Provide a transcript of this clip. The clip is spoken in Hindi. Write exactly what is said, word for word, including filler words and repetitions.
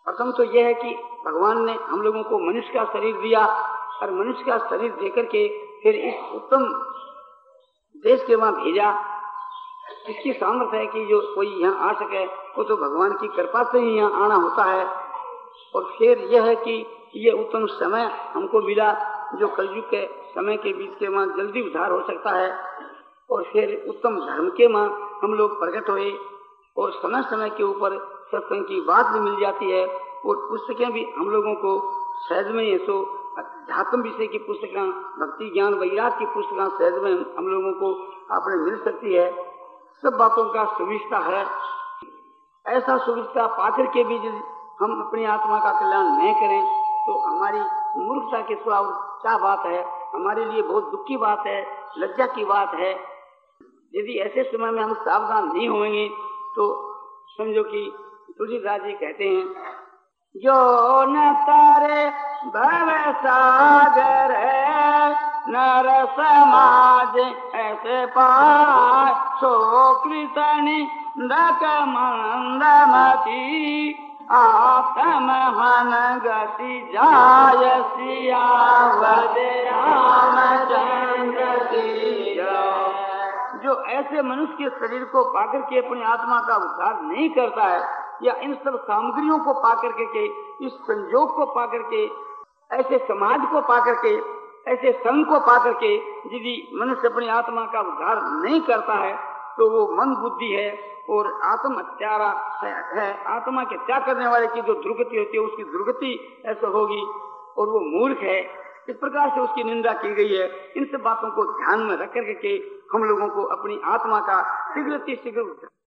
प्रथम तो यह है कि भगवान ने हम लोगों को मनुष्य का शरीर दिया और मनुष्य का शरीर देकर के फिर इस उत्तम देश के वहां भेजा। इसकी सामर्थ्य है कि जो कोई यहाँ आ सके वो तो भगवान की कृपा से ही यहाँ आना होता है। और फिर यह है कि ये उत्तम समय हमको मिला जो कलयुग के समय के बीच के वहां जल्दी उद्धार हो सकता है। और फिर उत्तम धर्म के वहां हम लोग प्रकट हुए और समय समय के ऊपर सत्संग की बात भी मिल जाती है और पुस्तकें भी हम लोगों को सहज में ये सो अध्यात्म विषय की पुस्तकें, भक्ति ज्ञान वैराग की पुस्तकें सहज में हम लोगों को आपने मिल सकती है। सब बातों का सुविस्ता है। ऐसा सुविस्ता पाकर के भी यदि हम अपनी आत्मा का कल्याण नहीं करें तो हमारी मूर्खता के सिवा और क्या बात है। हमारे लिए बहुत दुख की बात है, लज्जा की बात है। यदि ऐसे समय में हम सावधान नहीं होंगे तो समझो कि तुलसीदास जी कहते हैं, जो न तारे भव सागर है नर समाज ऐसे पाए सो कृतनि दक मंदमती आत्म हन गति जाय सियावर रामचंद्र की जय। जो ऐसे मनुष्य के शरीर को पाकर के अपनी आत्मा का उद्धार नहीं करता है या इन सब सामग्रियों को पाकर के, इस संयोग को पाकर के, ऐसे समाज को पाकर के, ऐसे संघ को पाकर के यदि मनुष्य अपनी आत्मा का उद्धार नहीं करता है तो वो मन बुद्धि है और आत्म हत्यारा है, है। आत्मा के त्याग करने वाले की जो दुर्गति होती है उसकी दुर्गति ऐसा होगी और वो मूर्ख है। इस प्रकार से उसकी निंदा की गई है। इन सब बातों को ध्यान में रख करके हम लोगों को अपनी आत्मा का शीघ्र शीघ्र